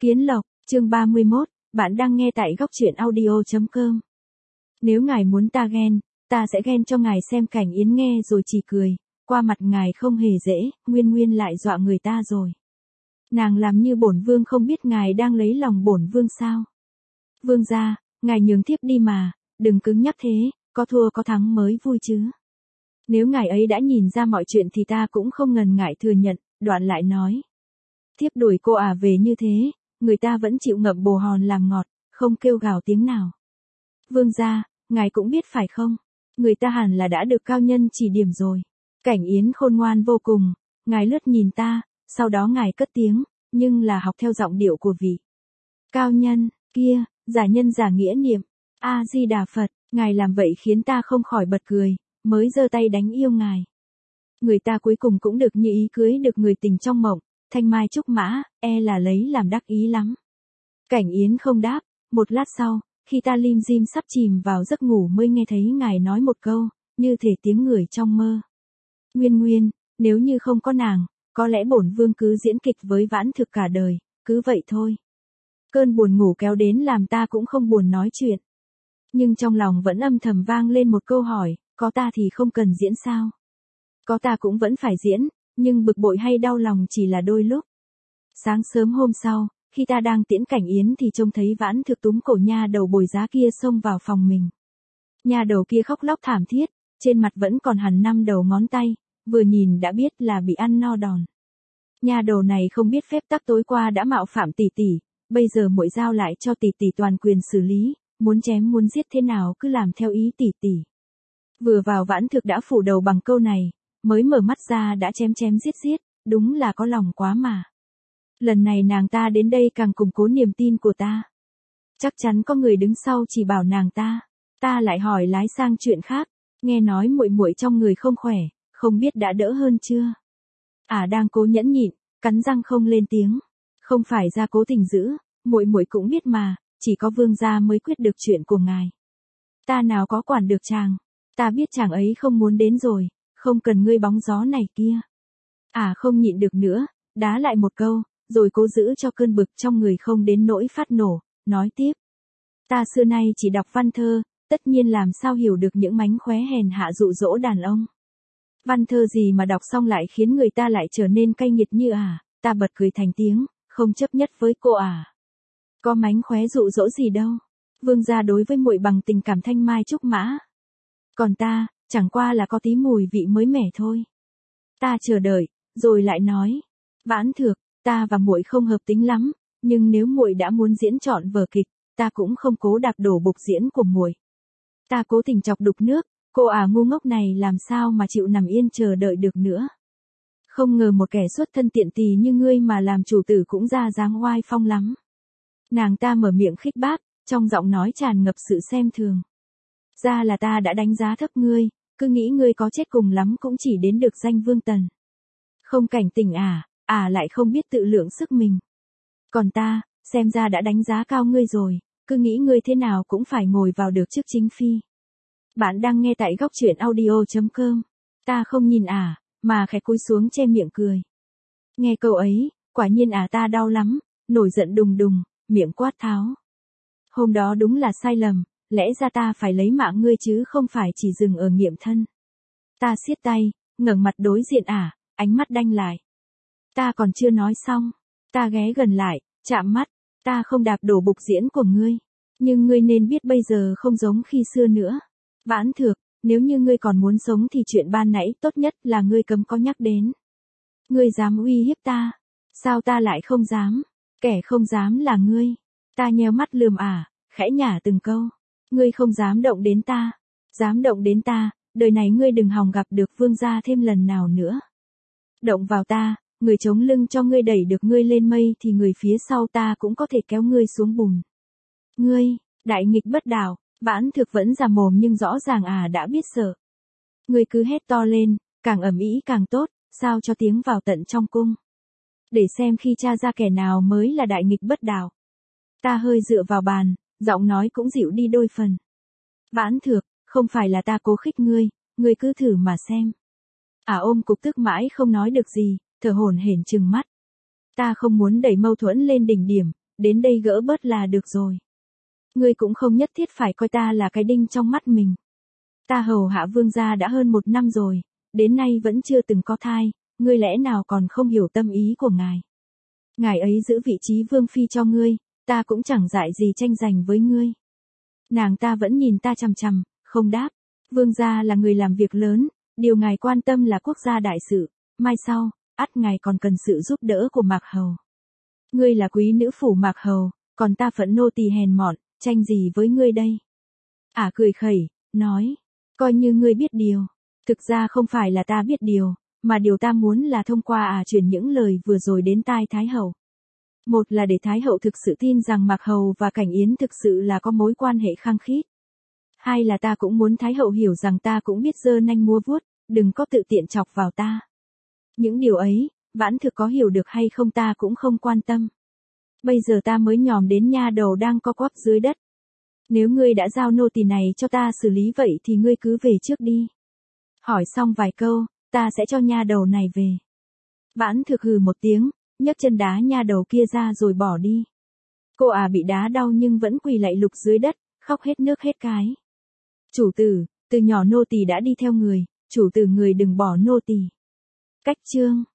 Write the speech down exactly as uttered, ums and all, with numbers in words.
Kiến Lộc, chương ba mươi mốt, bạn đang nghe tại góc truyện audio chấm com. Nếu ngài muốn ta ghen, ta sẽ ghen cho ngài xem. Cảnh Yến nghe rồi chỉ cười, qua mặt ngài không hề dễ, Nguyên Nguyên lại dọa người ta rồi. Nàng làm như bổn vương không biết ngài đang lấy lòng bổn vương sao? Vương gia, ngài nhường thiếp đi mà, đừng cứng nhắc thế, có thua có thắng mới vui chứ. Nếu ngài ấy đã nhìn ra mọi chuyện thì ta cũng không ngần ngại thừa nhận, đoạn lại nói. Thiếp đuổi cô à về như thế, người ta vẫn chịu ngậm bồ hòn làm ngọt, không kêu gào tiếng nào. Vương gia, ngài cũng biết phải không? Người ta hẳn là đã được cao nhân chỉ điểm rồi. Cảnh Yến khôn ngoan vô cùng, ngài lướt nhìn ta, sau đó ngài cất tiếng, nhưng là học theo giọng điệu của vị cao nhân kia, giả nhân giả nghĩa niệm. A Di Đà Phật, ngài làm vậy khiến ta không khỏi bật cười, mới giơ tay đánh yêu ngài. Người ta cuối cùng cũng được như ý cưới được người tình trong mộng, thanh mai trúc mã, e là lấy làm đắc ý lắm. Cảnh Yến không đáp, một lát sau, khi ta lim dim sắp chìm vào giấc ngủ mới nghe thấy ngài nói một câu, như thể tiếng người trong mơ. Nguyên Nguyên, nếu như không có nàng, có lẽ bổn vương cứ diễn kịch với Vãn Thực cả đời, cứ vậy thôi. Cơn buồn ngủ kéo đến làm ta cũng không buồn nói chuyện. Nhưng trong lòng vẫn âm thầm vang lên một câu hỏi, có ta thì không cần diễn sao? Có ta cũng vẫn phải diễn, nhưng bực bội hay đau lòng chỉ là đôi lúc. Sáng sớm hôm sau, khi ta đang tiễn Cảnh Yến thì trông thấy Vãn Thực túm cổ nha đầu bồi giá kia xông vào phòng mình. Nha đầu kia khóc lóc thảm thiết, trên mặt vẫn còn hằn năm đầu ngón tay, vừa nhìn đã biết là bị ăn no đòn. Nha đầu này không biết phép tắc tối qua đã mạo phạm tỷ tỷ, bây giờ muội giao lại cho tỷ tỷ toàn quyền xử lý, muốn chém muốn giết thế nào cứ làm theo ý tỷ tỷ. Vừa vào Vãn Thực đã phủ đầu bằng câu này, mới mở mắt ra đã chém chém giết giết, đúng là có lòng quá mà. Lần này nàng ta đến đây càng củng cố niềm tin của ta. Chắc chắn có người đứng sau chỉ bảo nàng ta. Ta lại hỏi lái sang chuyện khác, nghe nói muội muội trong người không khỏe, không biết đã đỡ hơn chưa? À đang cố nhẫn nhịn, cắn răng không lên tiếng. Không phải ra cố tình giữ, muội muội cũng biết mà, chỉ có vương gia mới quyết được chuyện của ngài. Ta nào có quản được chàng, ta biết chàng ấy không muốn đến rồi, không cần ngươi bóng gió này kia. À không nhịn được nữa, đá lại một câu, rồi cố giữ cho cơn bực trong người không đến nỗi phát nổ, nói tiếp. Ta xưa nay chỉ đọc văn thơ, tất nhiên làm sao hiểu được những mánh khóe hèn hạ dụ dỗ đàn ông. Văn thơ gì mà đọc xong lại khiến người ta lại trở nên cay nghiệt như à, ta bật cười thành tiếng, không chấp nhất với cô à. Có mánh khóe dụ dỗ gì đâu, vương gia đối với muội bằng tình cảm thanh mai trúc mã. Còn ta, chẳng qua là có tí mùi vị mới mẻ thôi. Ta chờ đợi, rồi lại nói, Vãn Thực, ta và muội không hợp tính lắm, nhưng nếu muội đã muốn diễn trọn vở kịch, ta cũng không cố đạp đổ bục diễn của muội. Ta cố tình chọc đục nước, cô à ngu ngốc này làm sao mà chịu nằm yên chờ đợi được nữa. Không ngờ một kẻ xuất thân tiện tỳ như ngươi mà làm chủ tử cũng ra dáng oai phong lắm. Nàng ta mở miệng khích bác, trong giọng nói tràn ngập sự xem thường. Ra là ta đã đánh giá thấp ngươi, cứ nghĩ ngươi có chết cùng lắm cũng chỉ đến được danh vương tần. Không cảnh tỉnh à, à lại không biết tự lượng sức mình. Còn ta, xem ra đã đánh giá cao ngươi rồi, cứ nghĩ ngươi thế nào cũng phải ngồi vào được chức chính phi. Bạn đang nghe tại góc truyện audio chấm com. Ta không nhìn à, mà khẽ cúi xuống che miệng cười. Nghe câu ấy, quả nhiên à ta đau lắm, nổi giận đùng đùng, miệng quát tháo. Hôm đó đúng là sai lầm, lẽ ra ta phải lấy mạng ngươi chứ không phải chỉ dừng ở nghiệm thân. Ta siết tay, ngẩng mặt đối diện à, ánh mắt đanh lại. Ta còn chưa nói xong, ta ghé gần lại, chạm mắt, ta không đạp đổ bục diễn của ngươi, nhưng ngươi nên biết bây giờ không giống khi xưa nữa. Vãn Thực, nếu như ngươi còn muốn sống thì chuyện ban nãy tốt nhất là ngươi cấm có nhắc đến. Ngươi dám uy hiếp ta, sao ta lại không dám, kẻ không dám là ngươi. Ta nheo mắt lườm à, khẽ nhả từng câu. Ngươi không dám động đến ta, dám động đến ta, đời này ngươi đừng hòng gặp được vương gia thêm lần nào nữa. Động vào ta, người chống lưng cho ngươi đẩy được ngươi lên mây thì người phía sau ta cũng có thể kéo ngươi xuống bùn. Ngươi, đại nghịch bất đạo, Vãn Thực vẫn già mồm nhưng rõ ràng à đã biết sợ. Ngươi cứ hét to lên, càng ầm ĩ càng tốt, sao cho tiếng vào tận trong cung. Để xem khi tra ra kẻ nào mới là đại nghịch bất đạo. Ta hơi dựa vào bàn, giọng nói cũng dịu đi đôi phần. Vãn Thực, không phải là ta cố khích ngươi, ngươi cứ thử mà xem. À ôm cục tức mãi không nói được gì, thở hổn hển trừng mắt. Ta không muốn đẩy mâu thuẫn lên đỉnh điểm, đến đây gỡ bớt là được rồi. Ngươi cũng không nhất thiết phải coi ta là cái đinh trong mắt mình. Ta hầu hạ vương gia đã hơn một năm rồi, đến nay vẫn chưa từng có thai, ngươi lẽ nào còn không hiểu tâm ý của ngài. Ngài ấy giữ vị trí vương phi cho ngươi, ta cũng chẳng dại gì tranh giành với ngươi. Nàng ta vẫn nhìn ta chằm chằm, không đáp. Vương gia là người làm việc lớn, điều ngài quan tâm là quốc gia đại sự, mai sau, ắt ngài còn cần sự giúp đỡ của Mạc Hầu. Ngươi là quý nữ phủ Mạc Hầu, còn ta phận nô tỳ hèn mọn, tranh gì với ngươi đây? Ả à, cười khẩy, nói, coi như ngươi biết điều. Thực ra không phải là ta biết điều, mà điều ta muốn là thông qua Ả à truyền những lời vừa rồi đến tai Thái Hậu. Một là để Thái Hậu thực sự tin rằng Mạc Hầu và Cảnh Yến thực sự là có mối quan hệ khăng khít. Hai là ta cũng muốn Thái Hậu hiểu rằng ta cũng biết giơ nanh múa vuốt, đừng có tự tiện chọc vào ta. Những điều ấy, Vãn Thực có hiểu được hay không ta cũng không quan tâm. Bây giờ ta mới nhòm đến nha đầu đang co quắp dưới đất. Nếu ngươi đã giao nô tỳ này cho ta xử lý vậy thì ngươi cứ về trước đi. Hỏi xong vài câu, ta sẽ cho nha đầu này về. Vãn Thực hừ một tiếng, nhấc chân đá nha đầu kia ra rồi bỏ đi. Cô à bị đá đau nhưng vẫn quỳ lạy lục dưới đất, khóc hết nước hết cái. Chủ tử, từ nhỏ nô tỳ đã đi theo người, chủ tử người đừng bỏ nô tỳ. Cách chương